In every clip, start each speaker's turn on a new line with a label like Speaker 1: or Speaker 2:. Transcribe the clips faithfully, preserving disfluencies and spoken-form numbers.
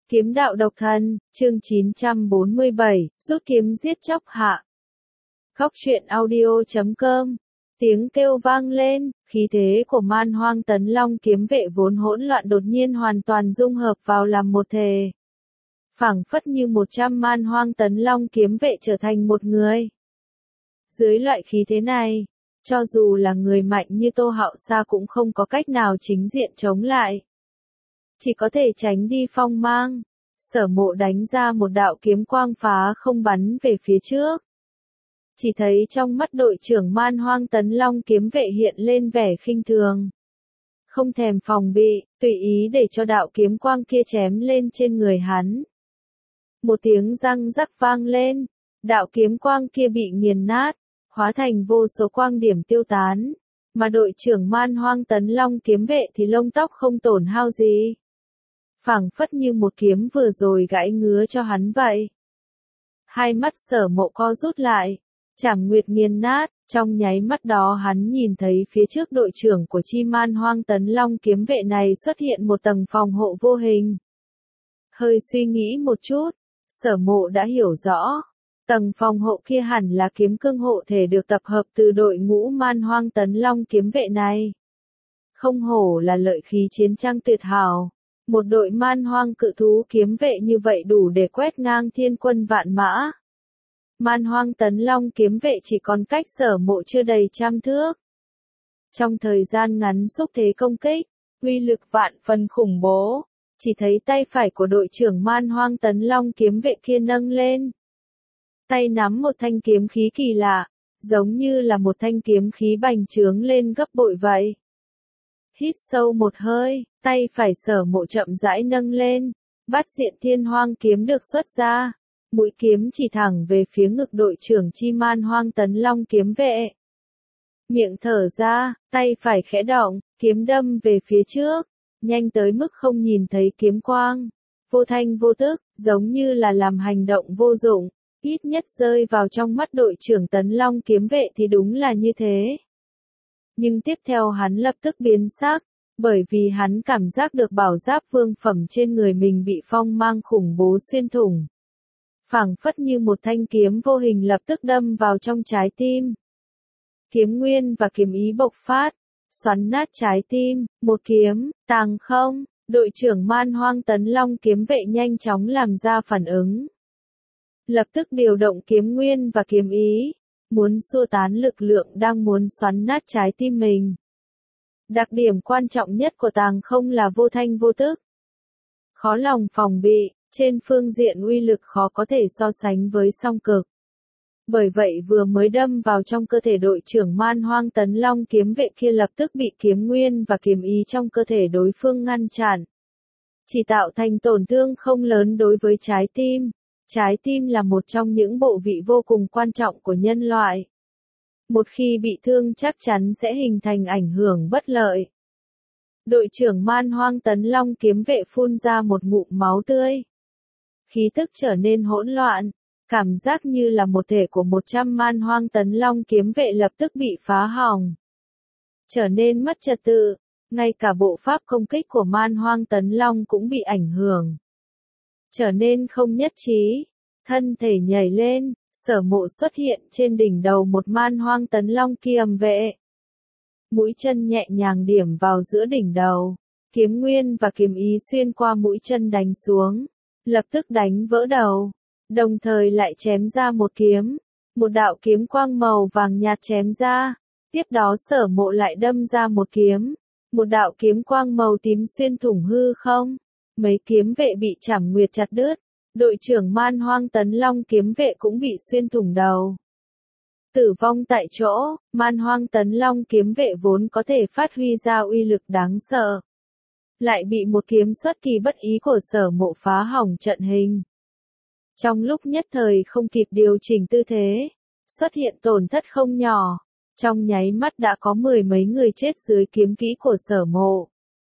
Speaker 1: Kiếm đạo độc thân, chương chín trăm bốn mươi bảy, rút kiếm giết chóc hạ. Góc truyện audio chấm com. Tiếng kêu vang lên, khí thế của Man Hoang Tấn Long kiếm vệ vốn hỗn loạn đột nhiên hoàn toàn dung hợp vào làm một thể. Phảng phất như một trăm Man Hoang Tấn Long kiếm vệ trở thành một người. Dưới loại khí thế này, cho dù là người mạnh như Tô Hạo Sa cũng không có cách nào chính diện chống lại. Chỉ có thể tránh đi phong mang. Sở Mộ đánh ra một đạo kiếm quang phá không bắn về phía trước. Chỉ thấy trong mắt đội trưởng Man Hoang Tấn Long kiếm vệ hiện lên vẻ khinh thường. Không thèm phòng bị, tùy ý để cho đạo kiếm quang kia chém lên trên người hắn. Một tiếng răng rắc vang lên, đạo kiếm quang kia bị nghiền nát, hóa thành vô số quang điểm tiêu tán. Mà đội trưởng Man Hoang Tấn Long kiếm vệ thì lông tóc không tổn hao gì. Phảng phất như một kiếm vừa rồi gãy ngứa cho hắn vậy. Hai mắt Sở Mộ co rút lại, Trảm Nguyệt nghiền nát, trong nháy mắt đó hắn nhìn thấy phía trước đội trưởng của chi Man Hoang Tấn Long kiếm vệ này xuất hiện một tầng phòng hộ vô hình. Hơi suy nghĩ một chút, Sở Mộ đã hiểu rõ, tầng phòng hộ kia hẳn là kiếm cương hộ thể được tập hợp từ đội ngũ Man Hoang Tấn Long kiếm vệ này. Không hổ là lợi khí chiến trang tuyệt hảo. Một đội man hoang cự thú kiếm vệ như vậy đủ để quét ngang thiên quân vạn mã. Man Hoang Tấn Long kiếm vệ chỉ còn cách Sở Mộ chưa đầy trăm thước. Trong thời gian ngắn xúc thế công kích, uy lực vạn phần khủng bố, chỉ thấy tay phải của đội trưởng Man Hoang Tấn Long kiếm vệ kia nâng lên. Tay nắm một thanh kiếm khí kỳ lạ, giống như là một thanh kiếm khí bành trướng lên gấp bội vậy. Hít sâu một hơi, tay phải Sở Mộ chậm rãi nâng lên, Bát Diện Thiên Hoang kiếm được xuất ra, mũi kiếm chỉ thẳng về phía ngực đội trưởng chi Man Hoang Tấn Long kiếm vệ. Miệng thở ra, tay phải khẽ động, kiếm đâm về phía trước, nhanh tới mức không nhìn thấy kiếm quang, vô thanh vô tức, giống như là làm hành động vô dụng, ít nhất rơi vào trong mắt đội trưởng Tấn Long kiếm vệ thì đúng là như thế. Nhưng tiếp theo hắn lập tức biến sắc, bởi vì hắn cảm giác được bảo giáp vương phẩm trên người mình bị phong mang khủng bố xuyên thủng. Phảng phất như một thanh kiếm vô hình lập tức đâm vào trong trái tim. Kiếm nguyên và kiếm ý bộc phát, xoắn nát trái tim, một kiếm, tàng không, đội trưởng Man Hoang Tấn Long kiếm vệ nhanh chóng làm ra phản ứng. Lập tức điều động kiếm nguyên và kiếm ý. Muốn xua tán lực lượng đang muốn xoắn nát trái tim mình. Đặc điểm quan trọng nhất của tàng không là vô thanh vô tức. Khó lòng phòng bị, trên phương diện uy lực khó có thể so sánh với song cực. Bởi vậy vừa mới đâm vào trong cơ thể đội trưởng Man Hoang Tấn Long kiếm vệ kia lập tức bị kiếm nguyên và kiếm ý trong cơ thể đối phương ngăn chặn. Chỉ tạo thành tổn thương không lớn đối với trái tim. Trái tim là một trong những bộ vị vô cùng quan trọng của nhân loại. Một khi bị thương chắc chắn sẽ hình thành ảnh hưởng bất lợi. Đội trưởng Man Hoang Tấn Long kiếm vệ phun ra một ngụm máu tươi. Khí tức trở nên hỗn loạn, cảm giác như là một thể của một trăm Man Hoang Tấn Long kiếm vệ lập tức bị phá hỏng. Trở nên mất trật tự, ngay cả bộ pháp công kích của Man Hoang Tấn Long cũng bị ảnh hưởng. Trở nên không nhất trí, thân thể nhảy lên, Sở Mộ xuất hiện trên đỉnh đầu một Man Hoang Tấn Long kiếm vệ. Mũi chân nhẹ nhàng điểm vào giữa đỉnh đầu, kiếm nguyên và kiếm ý xuyên qua mũi chân đánh xuống, lập tức đánh vỡ đầu, đồng thời lại chém ra một kiếm, một đạo kiếm quang màu vàng nhạt chém ra, tiếp đó Sở Mộ lại đâm ra một kiếm, một đạo kiếm quang màu tím xuyên thủng hư không. Mấy kiếm vệ bị Trảm Nguyệt chặt đứt, đội trưởng Man Hoang Tấn Long kiếm vệ cũng bị xuyên thủng đầu. Tử vong tại chỗ, Man Hoang Tấn Long kiếm vệ vốn có thể phát huy ra uy lực đáng sợ. Lại bị một kiếm xuất kỳ bất ý của Sở Mộ phá hỏng trận hình. Trong lúc nhất thời không kịp điều chỉnh tư thế, xuất hiện tổn thất không nhỏ, trong nháy mắt đã có mười mấy người chết dưới kiếm kỹ của Sở Mộ.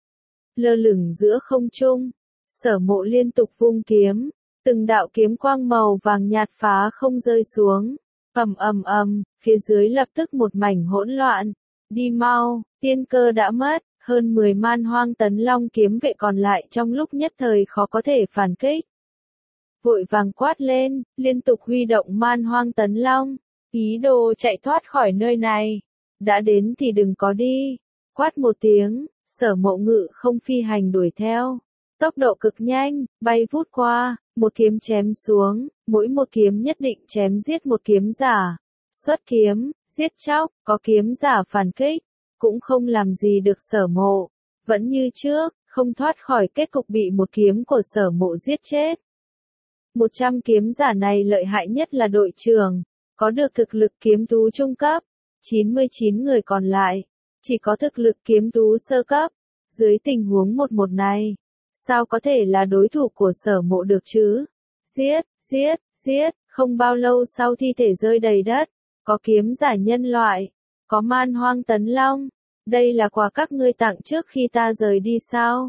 Speaker 1: Lơ lửng giữa không trung, Sở Mộ liên tục vung kiếm, từng đạo kiếm quang màu vàng nhạt phá không rơi xuống, ầm ầm ầm, phía dưới lập tức một mảnh hỗn loạn. Đi mau, tiên cơ đã mất, Hơn mười man hoang tấn long kiếm vệ còn lại trong lúc nhất thời khó có thể phản kích. Vội vàng quát lên, liên tục huy động man hoang tấn long, ý đồ chạy thoát khỏi nơi này. Đã đến thì đừng có đi. Quát một tiếng, Sở Mộ ngự không phi hành đuổi theo. Tốc độ cực nhanh, bay vút qua, một kiếm chém xuống, mỗi một kiếm nhất định chém giết một kiếm giả. Xuất kiếm, giết chóc, có kiếm giả phản kích, cũng không làm gì được Sở Mộ. Vẫn như trước, không thoát khỏi kết cục bị một kiếm của Sở Mộ giết chết. Một trăm kiếm giả này lợi hại nhất là đội trưởng, có được thực lực kiếm tú trung cấp. chín mươi chín người còn lại, chỉ có thực lực kiếm tú sơ cấp. Dưới tình huống một một này, sao có thể là đối thủ của Sở Mộ được chứ? Giết, giết, giết, không bao lâu sau thi thể rơi đầy đất, có kiếm giả nhân loại, có man hoang tấn long. Đây là quà các ngươi tặng trước khi ta rời đi sao?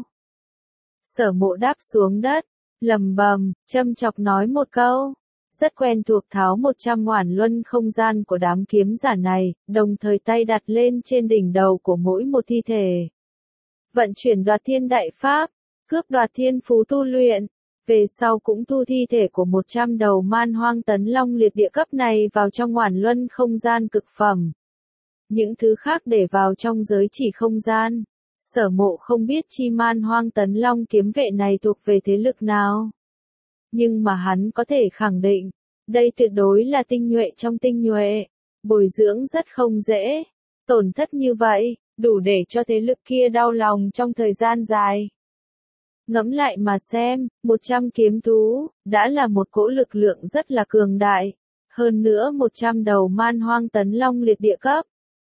Speaker 1: Sở Mộ đáp xuống đất, lầm bầm, châm chọc nói một câu. Rất quen thuộc tháo một trăm oản luân không gian của đám kiếm giả này, đồng thời tay đặt lên trên đỉnh đầu của mỗi một thi thể. Vận chuyển đoạt thiên đại pháp, cướp đoạt thiên phú tu luyện, về sau cũng thu thi thể của một trăm đầu man hoang tấn long liệt địa cấp này vào trong oản luân không gian cực phẩm. Những thứ khác để vào trong giới chỉ không gian. Sở Mộ không biết chi man hoang tấn long kiếm vệ này thuộc về thế lực nào. Nhưng mà hắn có thể khẳng định, đây tuyệt đối là tinh nhuệ trong tinh nhuệ, bồi dưỡng rất không dễ. Tổn thất như vậy, đủ để cho thế lực kia đau lòng trong thời gian dài. Ngẫm lại mà xem, một trăm kiếm thú, đã là một cỗ lực lượng rất là cường đại. Hơn nữa một trăm đầu man hoang tấn long liệt địa cấp.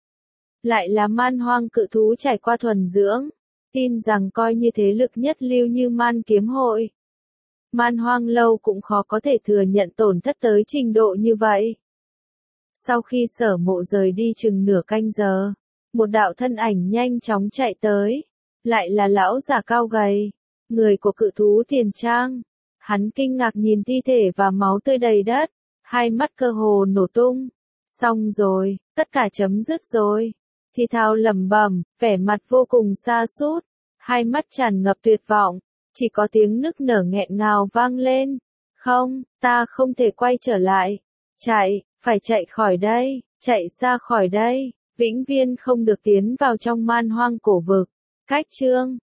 Speaker 1: Lại là man hoang cự thú trải qua thuần dưỡng. Tin rằng coi như thế lực nhất lưu như man kiếm hội. Man hoang lâu cũng khó có thể thừa nhận tổn thất tới trình độ như vậy. Sau khi Sở Mộ rời đi chừng nửa canh giờ, một đạo thân ảnh nhanh chóng chạy tới. Lại là lão già cao gầy, người của cự thú tiền trang. Hắn kinh ngạc nhìn thi thể và máu tươi đầy đất, hai mắt cơ hồ nổ tung. Xong rồi, tất cả chấm dứt rồi. Thì thào lẩm bẩm, vẻ mặt vô cùng sa sút, hai mắt tràn ngập tuyệt vọng, chỉ có tiếng nức nở nghẹn ngào vang lên. Không, ta không thể quay trở lại. Chạy, phải chạy khỏi đây, chạy xa khỏi đây, vĩnh viễn không được tiến vào trong man hoang cổ vực. Cách chương